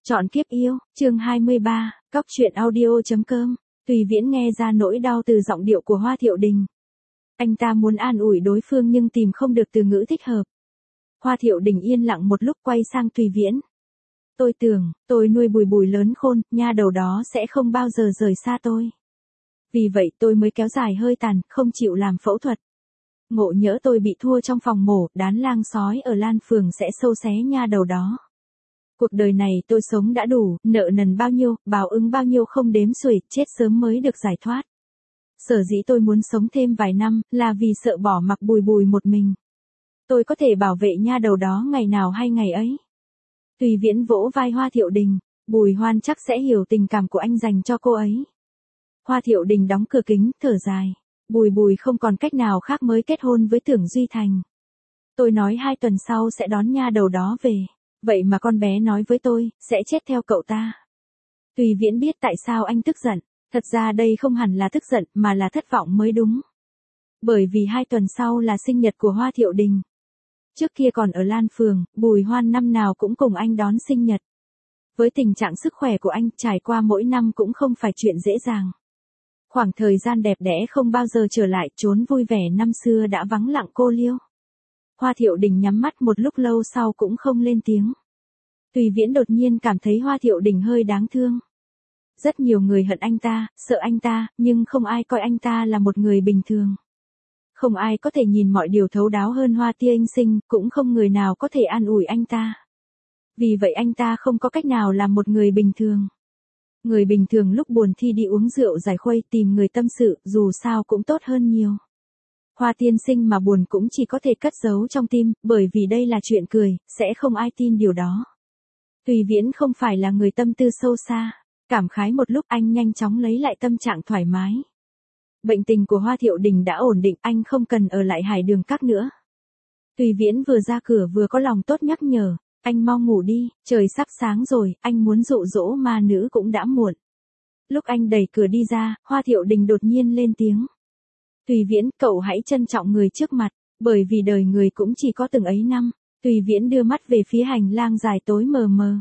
Chọn kiếp yêu, chương 23, Cóc truyện audio.com. Tùy Viễn nghe ra nỗi đau từ giọng điệu của Hoa Thiệu Đình. Anh ta muốn an ủi đối phương nhưng tìm không được từ ngữ thích hợp. Hoa Thiệu Đình yên lặng một lúc quay sang Tùy Viễn. Tôi tưởng, tôi nuôi Bùi Bùi lớn khôn, nha đầu đó sẽ không bao giờ rời xa tôi. Vì vậy tôi mới kéo dài hơi tàn, không chịu làm phẫu thuật. Ngộ nhỡ tôi bị thua trong phòng mổ, đán lang sói ở Lan Phường sẽ xâu xé nha đầu đó. Cuộc đời này tôi sống đã đủ, nợ nần bao nhiêu, báo ứng bao nhiêu không đếm xuể, chết sớm mới được giải thoát. Sở dĩ tôi muốn sống thêm vài năm, là vì sợ bỏ mặc Bùi Bùi một mình. Tôi có thể bảo vệ nha đầu đó ngày nào hay ngày ấy. Tùy Viễn vỗ vai Hoa Thiệu Đình, Bùi Hoan chắc sẽ hiểu tình cảm của anh dành cho cô ấy. Hoa Thiệu Đình đóng cửa kính, thở dài. Bùi Bùi không còn cách nào khác mới kết hôn với Tưởng Duy Thành. Tôi nói 2 tuần sau sẽ đón nha đầu đó về. Vậy mà con bé nói với tôi, sẽ chết theo cậu ta. Tùy Viễn biết tại sao anh tức giận. Thật ra đây không hẳn là tức giận, mà là thất vọng mới đúng. Bởi vì 2 tuần sau là sinh nhật của Hoa Thiệu Đình. Trước kia còn ở Lan Phường, Bùi Hoan năm nào cũng cùng anh đón sinh nhật. Với tình trạng sức khỏe của anh, trải qua mỗi năm cũng không phải chuyện dễ dàng. Khoảng thời gian đẹp đẽ không bao giờ trở lại, trốn vui vẻ năm xưa đã vắng lặng cô liêu. Hoa Thiệu Đình nhắm mắt một lúc lâu sau cũng không lên tiếng. Tùy Viễn đột nhiên cảm thấy Hoa Thiệu Đình hơi đáng thương. Rất nhiều người hận anh ta, sợ anh ta, nhưng không ai coi anh ta là một người bình thường. Không ai có thể nhìn mọi điều thấu đáo hơn Hoa Tiên Sinh, cũng không người nào có thể an ủi anh ta. Vì vậy anh ta không có cách nào làm một người bình thường. Người bình thường lúc buồn thì đi uống rượu giải khuây, tìm người tâm sự, dù sao cũng tốt hơn nhiều. Hoa Tiên Sinh mà buồn cũng chỉ có thể cất giấu trong tim, bởi vì đây là chuyện cười, sẽ không ai tin điều đó. Tùy Viễn không phải là người tâm tư sâu xa. Cảm khái một lúc anh nhanh chóng lấy lại tâm trạng thoải mái. Bệnh tình của Hoa Thiệu Đình đã ổn định, anh không cần ở lại Hải Đường Các nữa. Tùy Viễn vừa ra cửa vừa có lòng tốt nhắc nhở, anh mau ngủ đi, trời sắp sáng rồi, anh muốn dụ dỗ ma nữ cũng đã muộn. Lúc anh đẩy cửa đi ra, Hoa Thiệu Đình đột nhiên lên tiếng. Tùy Viễn, cậu hãy trân trọng người trước mặt, bởi vì đời người cũng chỉ có từng ấy năm. Tùy Viễn đưa mắt về phía hành lang dài tối mờ mờ.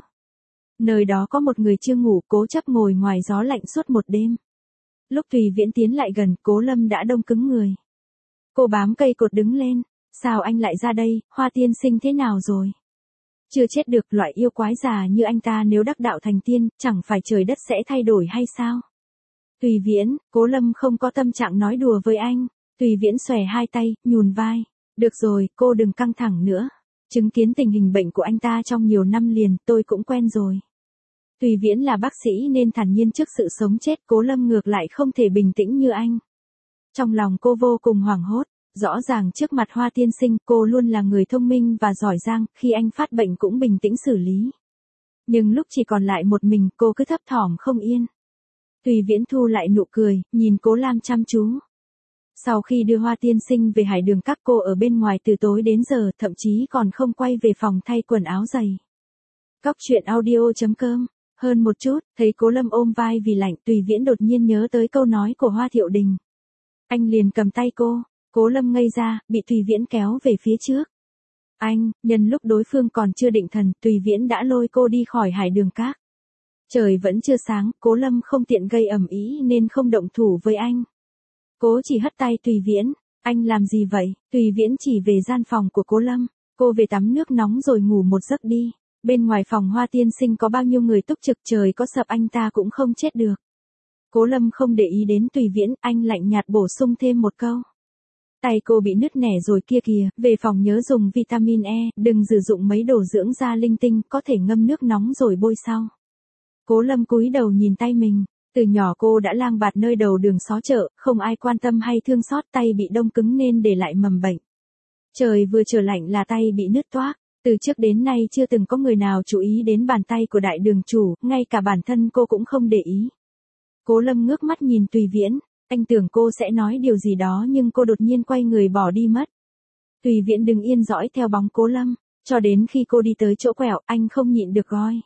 Nơi đó có một người chưa ngủ, cố chấp ngồi ngoài gió lạnh suốt một đêm. Lúc Tùy Viễn tiến lại gần, Cố Lâm đã đông cứng người. Cô bám cây cột đứng lên. Sao anh lại ra đây, Hoa Tiên Sinh thế nào rồi? Chưa chết được, loại yêu quái già như anh ta nếu đắc đạo thành tiên, chẳng phải trời đất sẽ thay đổi hay sao? Tùy Viễn, Cố Lâm không có tâm trạng nói đùa với anh. Tùy Viễn xòe hai tay, nhún vai. Được rồi, cô đừng căng thẳng nữa. Chứng kiến tình hình bệnh của anh ta trong nhiều năm liền, tôi cũng quen rồi. Tùy Viễn là bác sĩ nên thản nhiên trước sự sống chết, Cố Lâm ngược lại không thể bình tĩnh như anh. Trong lòng cô vô cùng hoảng hốt, rõ ràng trước mặt Hoa Tiên Sinh cô luôn là người thông minh và giỏi giang, khi anh phát bệnh cũng bình tĩnh xử lý. Nhưng lúc chỉ còn lại một mình, cô cứ thấp thỏm không yên. Tùy Viễn thu lại nụ cười, nhìn Cố Lam chăm chú. Sau khi đưa Hoa Tiên Sinh về Hải Đường Các, cô ở bên ngoài từ tối đến giờ, thậm chí còn không quay về phòng thay quần áo giày. Cóc truyện audio.com. Hơn một chút, thấy Cố Lâm ôm vai vì lạnh, Tùy Viễn đột nhiên nhớ tới câu nói của Hoa Thiệu Đình. Anh liền cầm tay cô, Cố Lâm ngây ra, bị Tùy Viễn kéo về phía trước. Anh, nhân lúc đối phương còn chưa định thần, Tùy Viễn đã lôi cô đi khỏi Hải Đường Các. Trời vẫn chưa sáng, Cố Lâm không tiện gây ầm ĩ nên không động thủ với anh. Cố chỉ hất tay Tùy Viễn, anh làm gì vậy? Tùy Viễn chỉ về gian phòng của Cố Lâm, cô về tắm nước nóng rồi ngủ một giấc đi. Bên ngoài phòng Hoa Tiên Sinh có bao nhiêu người túc trực, trời có sập anh ta cũng không chết được. Cố Lâm không để ý đến Tùy Viễn, anh lạnh nhạt bổ sung thêm một câu. Tay cô bị nứt nẻ rồi kia kìa, về phòng nhớ dùng vitamin E, đừng sử dụng mấy đồ dưỡng da linh tinh, có thể ngâm nước nóng rồi bôi sau. Cố Lâm cúi đầu nhìn tay mình, từ nhỏ cô đã lang bạt nơi đầu đường xó chợ, không ai quan tâm hay thương xót, tay bị đông cứng nên để lại mầm bệnh. Trời vừa trở lạnh là tay bị nứt toác. Từ trước đến nay chưa từng có người nào chú ý đến bàn tay của đại đường chủ, ngay cả bản thân cô cũng không để ý. Cố Lâm ngước mắt nhìn Tùy Viễn, anh tưởng cô sẽ nói điều gì đó nhưng cô đột nhiên quay người bỏ đi mất. Tùy Viễn đứng yên dõi theo bóng Cố Lâm, cho đến khi cô đi tới chỗ quẹo, anh không nhịn được gọi.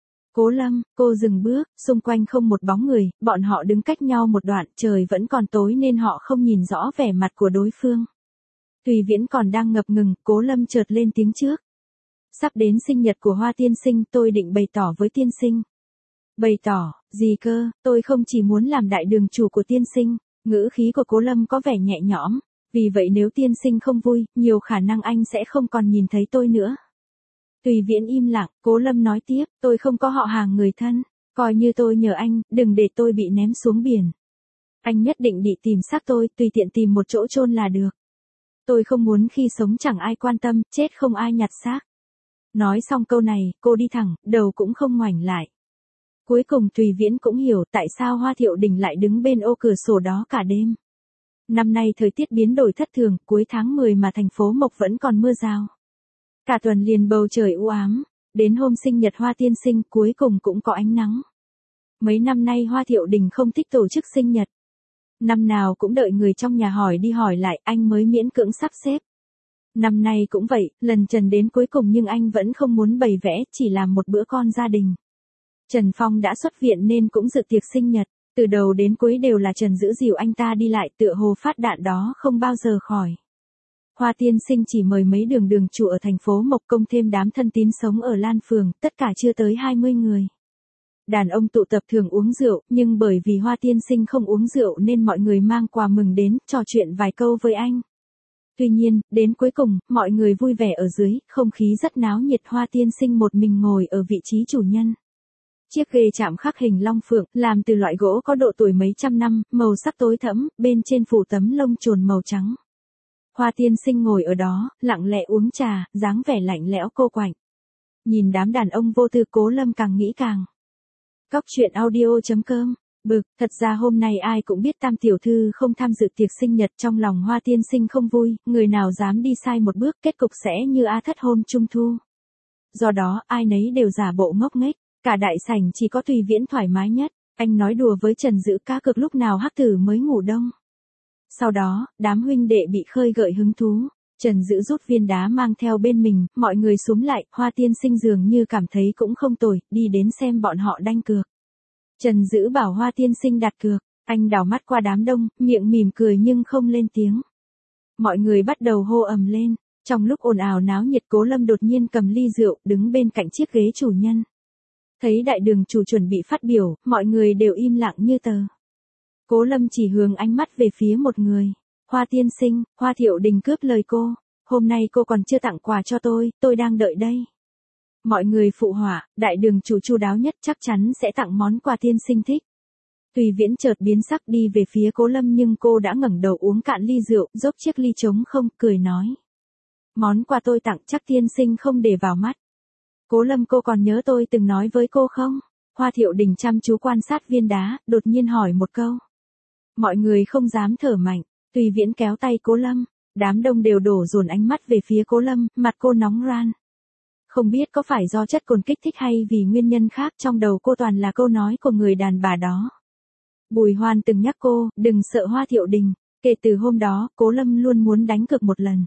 Cố Lâm, cô dừng bước, xung quanh không một bóng người, bọn họ đứng cách nhau một đoạn, trời vẫn còn tối nên họ không nhìn rõ vẻ mặt của đối phương. Tùy Viễn còn đang ngập ngừng, Cố Lâm chợt lên tiếng trước. Sắp đến sinh nhật của Hoa tiên sinh, tôi định bày tỏ với tiên sinh. Bày tỏ, gì cơ, tôi không chỉ muốn làm đại đường chủ của tiên sinh. Ngữ khí của Cố Lâm có vẻ nhẹ nhõm, vì vậy nếu tiên sinh không vui, nhiều khả năng anh sẽ không còn nhìn thấy tôi nữa. Tùy Viễn im lặng, Cố Lâm nói tiếp, tôi không có họ hàng người thân, coi như tôi nhờ anh, đừng để tôi bị ném xuống biển. Anh nhất định đi tìm xác tôi, tùy tiện tìm một chỗ chôn là được. Tôi không muốn khi sống chẳng ai quan tâm, chết không ai nhặt xác. Nói xong câu này, cô đi thẳng, đầu cũng không ngoảnh lại. Cuối cùng Tùy Viễn cũng hiểu tại sao Hoa Thiệu Đình lại đứng bên ô cửa sổ đó cả đêm. Năm nay thời tiết biến đổi thất thường, cuối tháng 10 mà thành phố Mộc vẫn còn mưa rào. Cả tuần liền bầu trời u ám, đến hôm sinh nhật Hoa tiên sinh cuối cùng cũng có ánh nắng. Mấy năm nay Hoa Thiệu Đình không thích tổ chức sinh nhật. Năm nào cũng đợi người trong nhà hỏi đi hỏi lại anh mới miễn cưỡng sắp xếp. Năm nay cũng vậy, lần Trần đến cuối cùng nhưng anh vẫn không muốn bày vẽ, chỉ làm một bữa con gia đình. Trần Phong đã xuất viện nên cũng dự tiệc sinh nhật, từ đầu đến cuối đều là Trần giữ dìu anh ta đi lại tựa hồ phát đạn đó không bao giờ khỏi. Hoa tiên sinh chỉ mời mấy đường chủ ở thành phố Mộc Công thêm đám thân tín sống ở Lan Phường, tất cả chưa tới 20 người. Đàn ông tụ tập thường uống rượu, nhưng bởi vì Hoa tiên sinh không uống rượu nên mọi người mang quà mừng đến, trò chuyện vài câu với anh. Tuy nhiên, đến cuối cùng, mọi người vui vẻ ở dưới, không khí rất náo nhiệt. Hoa tiên sinh một mình ngồi ở vị trí chủ nhân. Chiếc ghế chạm khắc hình long phượng, làm từ loại gỗ có độ tuổi mấy trăm năm, màu sắc tối thẫm, bên trên phủ tấm lông chồn màu trắng. Hoa tiên sinh ngồi ở đó, lặng lẽ uống trà, dáng vẻ lạnh lẽo cô quạnh. Nhìn đám đàn ông vô tư, Cố Lâm càng nghĩ càng. Cóc truyện audio.com. Bực, thật ra hôm nay ai cũng biết Tam tiểu thư không tham dự tiệc sinh nhật, trong lòng Hoa tiên sinh không vui, người nào dám đi sai một bước kết cục sẽ như A Thất hôm trung thu. Do đó, ai nấy đều giả bộ ngốc nghếch, cả đại sảnh chỉ có Tùy Viễn thoải mái nhất, anh nói đùa với Trần Dữ cá cược lúc nào Hắc Tử mới ngủ đông. Sau đó, đám huynh đệ bị khơi gợi hứng thú, Trần Dữ rút viên đá mang theo bên mình, mọi người xúm lại, Hoa tiên sinh dường như cảm thấy cũng không tồi, đi đến xem bọn họ đanh cược. Trần Dữ bảo Hoa tiên sinh đặt cược, anh đảo mắt qua đám đông, miệng mỉm cười nhưng không lên tiếng. Mọi người bắt đầu hô ầm lên, trong lúc ồn ào náo nhiệt Cố Lâm đột nhiên cầm ly rượu, đứng bên cạnh chiếc ghế chủ nhân. Thấy đại đường chủ chuẩn bị phát biểu, mọi người đều im lặng như tờ. Cố Lâm chỉ hướng ánh mắt về phía một người. Hoa tiên sinh, Hoa Thiệu Đình cướp lời cô. Hôm nay cô còn chưa tặng quà cho tôi đang đợi đây. Mọi người phụ họa, đại đường chủ chu đáo nhất chắc chắn sẽ tặng món quà tiên sinh thích. Tùy Viễn chợt biến sắc đi về phía Cố Lâm nhưng cô đã ngẩng đầu uống cạn ly rượu, dốc chiếc ly trống không, cười nói. Món quà tôi tặng chắc tiên sinh không để vào mắt. Cố Lâm, cô còn nhớ tôi từng nói với cô không? Hoa Thiệu Đình chăm chú quan sát viên đá, đột nhiên hỏi một câu. Mọi người không dám thở mạnh, Tùy Viễn kéo tay Cố Lâm, đám đông đều đổ dồn ánh mắt về phía Cố Lâm, mặt cô nóng ran. Không biết có phải do chất cồn kích thích hay vì nguyên nhân khác, trong đầu cô toàn là câu nói của người đàn bà đó. Bùi Hoan từng nhắc cô, đừng sợ Hoa Thiệu Đình, kể từ hôm đó, Cố Lâm luôn muốn đánh cược một lần.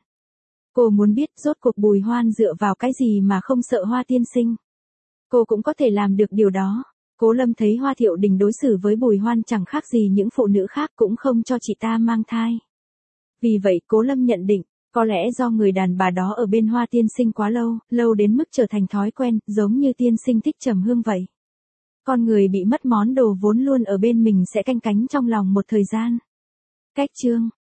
Cô muốn biết rốt cuộc Bùi Hoan dựa vào cái gì mà không sợ Hoa tiên sinh. Cô cũng có thể làm được điều đó. Cố Lâm thấy Hoa Thiệu Đình đối xử với Bùi Hoan chẳng khác gì những phụ nữ khác, cũng không cho chị ta mang thai. Vì vậy Cố Lâm nhận định, có lẽ do người đàn bà đó ở bên Hoa tiên sinh quá lâu, lâu đến mức trở thành thói quen, giống như tiên sinh thích trầm hương vậy. Con người bị mất món đồ vốn luôn ở bên mình sẽ canh cánh trong lòng một thời gian. Cách chương